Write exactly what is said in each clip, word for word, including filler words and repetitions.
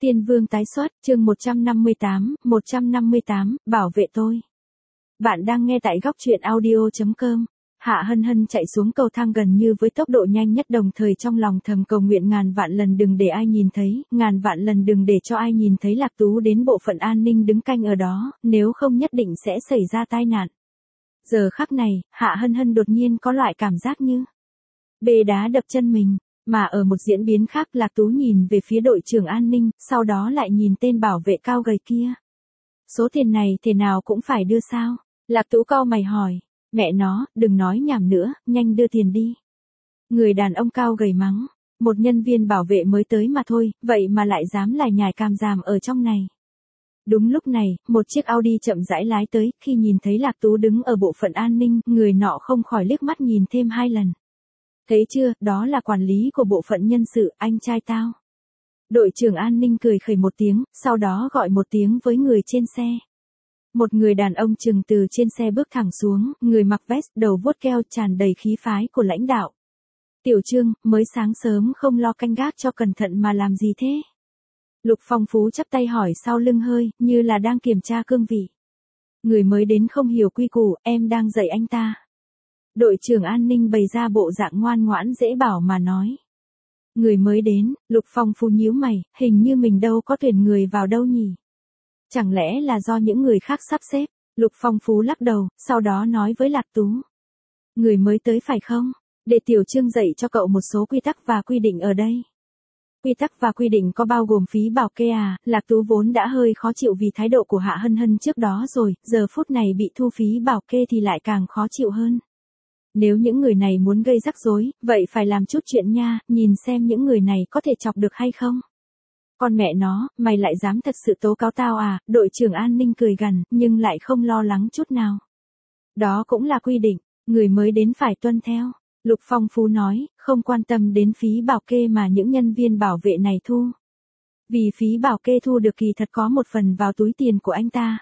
Tiên Vương tái xuất, chương một trăm năm mươi tám, một trăm năm mươi tám, bảo vệ tôi. Bạn đang nghe tại góc truyện audio chấm com. Hạ Hân Hân chạy xuống cầu thang gần như với tốc độ nhanh nhất, đồng thời trong lòng thầm cầu nguyện ngàn vạn lần đừng để ai nhìn thấy, ngàn vạn lần đừng để cho ai nhìn thấy Lạc Tú đến bộ phận an ninh đứng canh ở đó, nếu không nhất định sẽ xảy ra tai nạn. Giờ khắc này, Hạ Hân Hân đột nhiên có loại cảm giác như bê đá đập chân mình. Mà ở một diễn biến khác, Lạc Tú nhìn về phía đội trưởng an ninh, sau đó lại nhìn tên bảo vệ cao gầy kia. Số tiền này thế nào cũng phải đưa sao? Lạc Tú cau mày hỏi. Mẹ nó, đừng nói nhảm nữa, nhanh đưa tiền đi. Người đàn ông cao gầy mắng. Một nhân viên bảo vệ mới tới mà thôi, vậy mà lại dám lải nhải càm ràm ở trong này. Đúng lúc này, một chiếc Audi chậm rãi lái tới, khi nhìn thấy Lạc Tú đứng ở bộ phận an ninh, người nọ không khỏi liếc mắt nhìn thêm hai lần. Thấy chưa, đó là quản lý của bộ phận nhân sự, anh trai tao. Đội trưởng an ninh cười khẩy một tiếng, sau đó gọi một tiếng với người trên xe. Một người đàn ông chừng từ trên xe bước thẳng xuống, người mặc vest, đầu vuốt keo, tràn đầy khí phái của lãnh đạo. Tiểu Trương, mới sáng sớm không lo canh gác cho cẩn thận mà làm gì thế? Lục Phong Phú chắp tay hỏi sau lưng hơi, như là đang kiểm tra cương vị. Người mới đến không hiểu quy củ, em đang dạy anh ta. Đội trưởng an ninh bày ra bộ dạng ngoan ngoãn dễ bảo mà nói. Người mới đến, Lục Phong Phú nhíu mày, hình như mình đâu có tuyển người vào đâu nhỉ? Chẳng lẽ là do những người khác sắp xếp? Lục Phong Phú lắc đầu, sau đó nói với Lạc Tú. Người mới tới phải không? Để Tiểu Trương dạy cho cậu một số quy tắc và quy định ở đây. Quy tắc và quy định có bao gồm phí bảo kê à? Lạc Tú vốn đã hơi khó chịu vì thái độ của Hạ Hân Hân trước đó rồi, giờ phút này bị thu phí bảo kê thì lại càng khó chịu hơn. Nếu những người này muốn gây rắc rối, vậy phải làm chút chuyện nha, nhìn xem những người này có thể chọc được hay không. Con mẹ nó, mày lại dám thật sự tố cáo tao à? Đội trưởng an ninh cười gằn, nhưng lại không lo lắng chút nào. Đó cũng là quy định, người mới đến phải tuân theo. Lục Phong Phú nói, không quan tâm đến phí bảo kê mà những nhân viên bảo vệ này thu. Vì phí bảo kê thu được kỳ thật có một phần vào túi tiền của anh ta.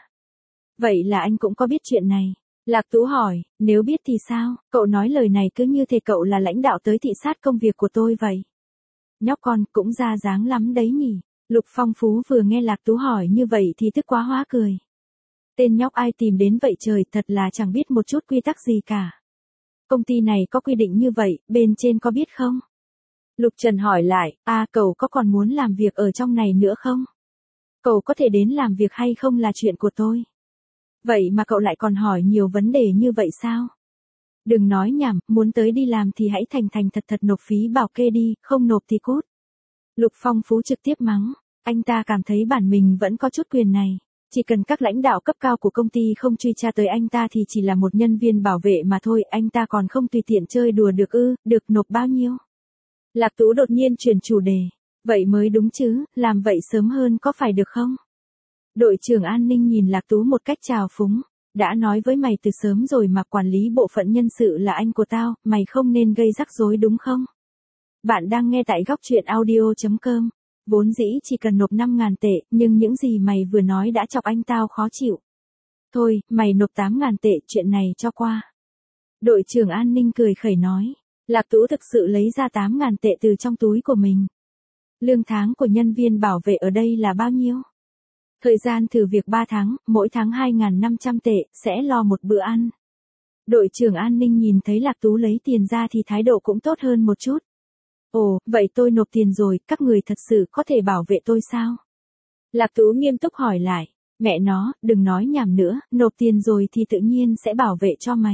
Vậy là anh cũng có biết chuyện này. Lạc Tú hỏi, nếu biết thì sao? Cậu nói lời này cứ như thể cậu là lãnh đạo tới thị sát công việc của tôi vậy. Nhóc con cũng ra dáng lắm đấy nhỉ. Lục Phong Phú vừa nghe Lạc Tú hỏi như vậy thì tức quá hóa cười. Tên nhóc ai tìm đến vậy trời, thật là chẳng biết một chút quy tắc gì cả. Công ty này có quy định như vậy, bên trên có biết không? Lục Trần hỏi lại, à cậu có còn muốn làm việc ở trong này nữa không? Cậu có thể đến làm việc hay không là chuyện của tôi. Vậy mà cậu lại còn hỏi nhiều vấn đề như vậy sao? Đừng nói nhảm, muốn tới đi làm thì hãy thành thành thật thật nộp phí bảo kê đi, không nộp thì cút. Lục Phong Phú trực tiếp mắng, anh ta cảm thấy bản mình vẫn có chút quyền này. Chỉ cần các lãnh đạo cấp cao của công ty không truy tra tới anh ta thì chỉ là một nhân viên bảo vệ mà thôi, anh ta còn không tùy tiện chơi đùa được ư, được nộp bao nhiêu? Lạc Tú đột nhiên chuyển chủ đề, vậy mới đúng chứ, làm vậy sớm hơn có phải được không? Đội trưởng an ninh nhìn Lạc Tú một cách trào phúng, đã nói với mày từ sớm rồi mà quản lý bộ phận nhân sự là anh của tao, mày không nên gây rắc rối đúng không? Bạn đang nghe tại góc truyện audio chấm com. Vốn dĩ chỉ cần nộp năm ngàn tệ, nhưng những gì mày vừa nói đã chọc anh tao khó chịu. Thôi, mày nộp tám ngàn tệ, chuyện này cho qua. Đội trưởng an ninh cười khẩy nói. Lạc Tú thực sự lấy ra tám ngàn tệ từ trong túi của mình. Lương tháng của nhân viên bảo vệ ở đây là bao nhiêu? Thời gian thử việc ba tháng, mỗi tháng hai nghìn năm trăm tệ, sẽ lo một bữa ăn. Đội trưởng an ninh nhìn thấy Lạc Tú lấy tiền ra thì thái độ cũng tốt hơn một chút. Ồ, vậy tôi nộp tiền rồi, các người thật sự có thể bảo vệ tôi sao? Lạc Tú nghiêm túc hỏi lại, mẹ nó, đừng nói nhảm nữa, nộp tiền rồi thì tự nhiên sẽ bảo vệ cho mày.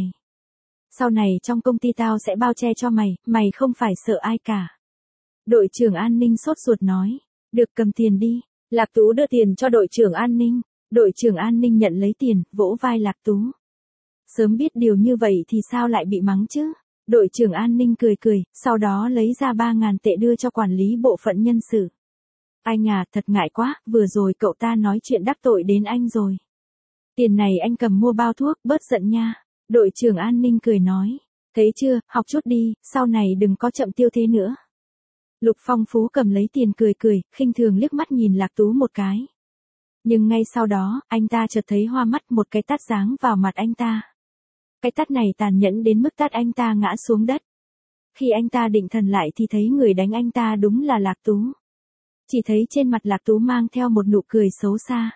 Sau này trong công ty tao sẽ bao che cho mày, mày không phải sợ ai cả. Đội trưởng an ninh sốt ruột nói, được cầm tiền đi. Lạc Tú đưa tiền cho đội trưởng an ninh, đội trưởng an ninh nhận lấy tiền, vỗ vai Lạc Tú. Sớm biết điều như vậy thì sao lại bị mắng chứ? Đội trưởng an ninh cười cười, sau đó lấy ra ba ngàn tệ đưa cho quản lý bộ phận nhân sự. Anh à, thật ngại quá, vừa rồi cậu ta nói chuyện đắc tội đến anh rồi. Tiền này anh cầm mua bao thuốc, bớt giận nha. Đội trưởng an ninh cười nói, thấy chưa, học chút đi, sau này đừng có chậm tiêu thế nữa. Lục Phong Phú cầm lấy tiền cười cười, khinh thường liếc mắt nhìn Lạc Tú một cái. Nhưng ngay sau đó, anh ta chợt thấy hoa mắt, một cái tát giáng vào mặt anh ta. Cái tát này tàn nhẫn đến mức tát anh ta ngã xuống đất. Khi anh ta định thần lại thì thấy người đánh anh ta đúng là Lạc Tú. Chỉ thấy trên mặt Lạc Tú mang theo một nụ cười xấu xa.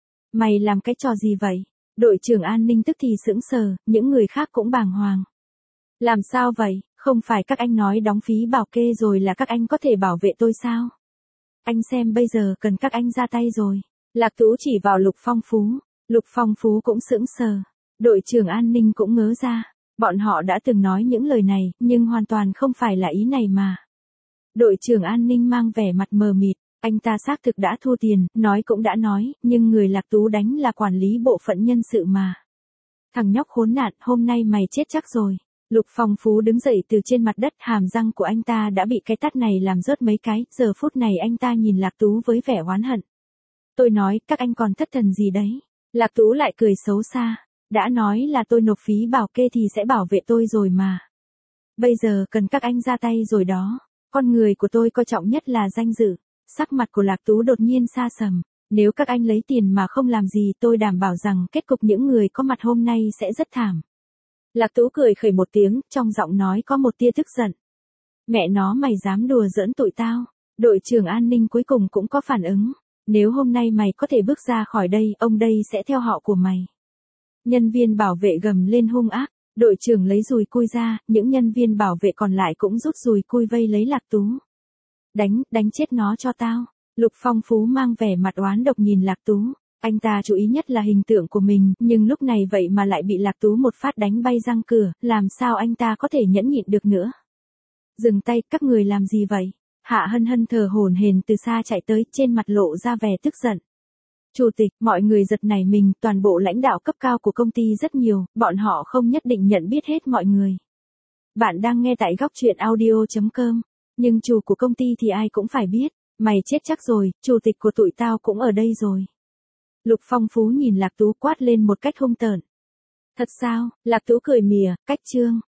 Mày làm cái trò gì vậy? Đội trưởng an ninh tức thì sững sờ, những người khác cũng bàng hoàng. Làm sao vậy, không phải các anh nói đóng phí bảo kê rồi là các anh có thể bảo vệ tôi sao? Anh xem bây giờ cần các anh ra tay rồi. Lạc Tú chỉ vào Lục Phong Phú. Lục Phong Phú cũng sững sờ. Đội trưởng an ninh cũng ngớ ra. Bọn họ đã từng nói những lời này, nhưng hoàn toàn không phải là ý này mà. Đội trưởng an ninh mang vẻ mặt mờ mịt. Anh ta xác thực đã thu tiền, nói cũng đã nói, nhưng người Lạc Tú đánh là quản lý bộ phận nhân sự mà. Thằng nhóc khốn nạn, hôm nay mày chết chắc rồi. Lục Phong Phú đứng dậy từ trên mặt đất, hàm răng của anh ta đã bị cái tát này làm rớt mấy cái, giờ phút này anh ta nhìn Lạc Tú với vẻ oán hận. Tôi nói, các anh còn thất thần gì đấy? Lạc Tú lại cười xấu xa. Đã nói là tôi nộp phí bảo kê thì sẽ bảo vệ tôi rồi mà. Bây giờ cần các anh ra tay rồi đó. Con người của tôi coi trọng nhất là danh dự. Sắc mặt của Lạc Tú đột nhiên xa sầm. Nếu các anh lấy tiền mà không làm gì tôi đảm bảo rằng kết cục những người có mặt hôm nay sẽ rất thảm. Lạc Tú cười khẩy một tiếng, trong giọng nói có một tia tức giận. Mẹ nó mày dám đùa giỡn tụi tao. Đội trưởng an ninh cuối cùng cũng có phản ứng. Nếu hôm nay mày có thể bước ra khỏi đây, ông đây sẽ theo họ của mày. Nhân viên bảo vệ gầm lên hung ác. Đội trưởng lấy dùi cui ra, những nhân viên bảo vệ còn lại cũng rút dùi cui vây lấy Lạc Tú. Đánh, đánh chết nó cho tao. Lục Phong Phú mang vẻ mặt oán độc nhìn Lạc Tú. Anh ta chú ý nhất là hình tượng của mình, nhưng lúc này vậy mà lại bị Lạc Tú một phát đánh bay răng cửa, làm sao anh ta có thể nhẫn nhịn được nữa. Dừng tay, các người làm gì vậy? Hạ Hân Hân thở hổn hển từ xa chạy tới, trên mặt lộ ra vẻ tức giận. Chủ tịch, mọi người giật nảy mình, toàn bộ lãnh đạo cấp cao của công ty rất nhiều, bọn họ không nhất định nhận biết hết mọi người. Bạn đang nghe tại góc truyện audio chấm com, nhưng chủ của công ty thì ai cũng phải biết, mày chết chắc rồi, chủ tịch của tụi tao cũng ở đây rồi. Lục Phong Phú nhìn Lạc Tú quát lên một cách hung tợn. Thật sao? Lạc Tú cười mỉa, cách trương,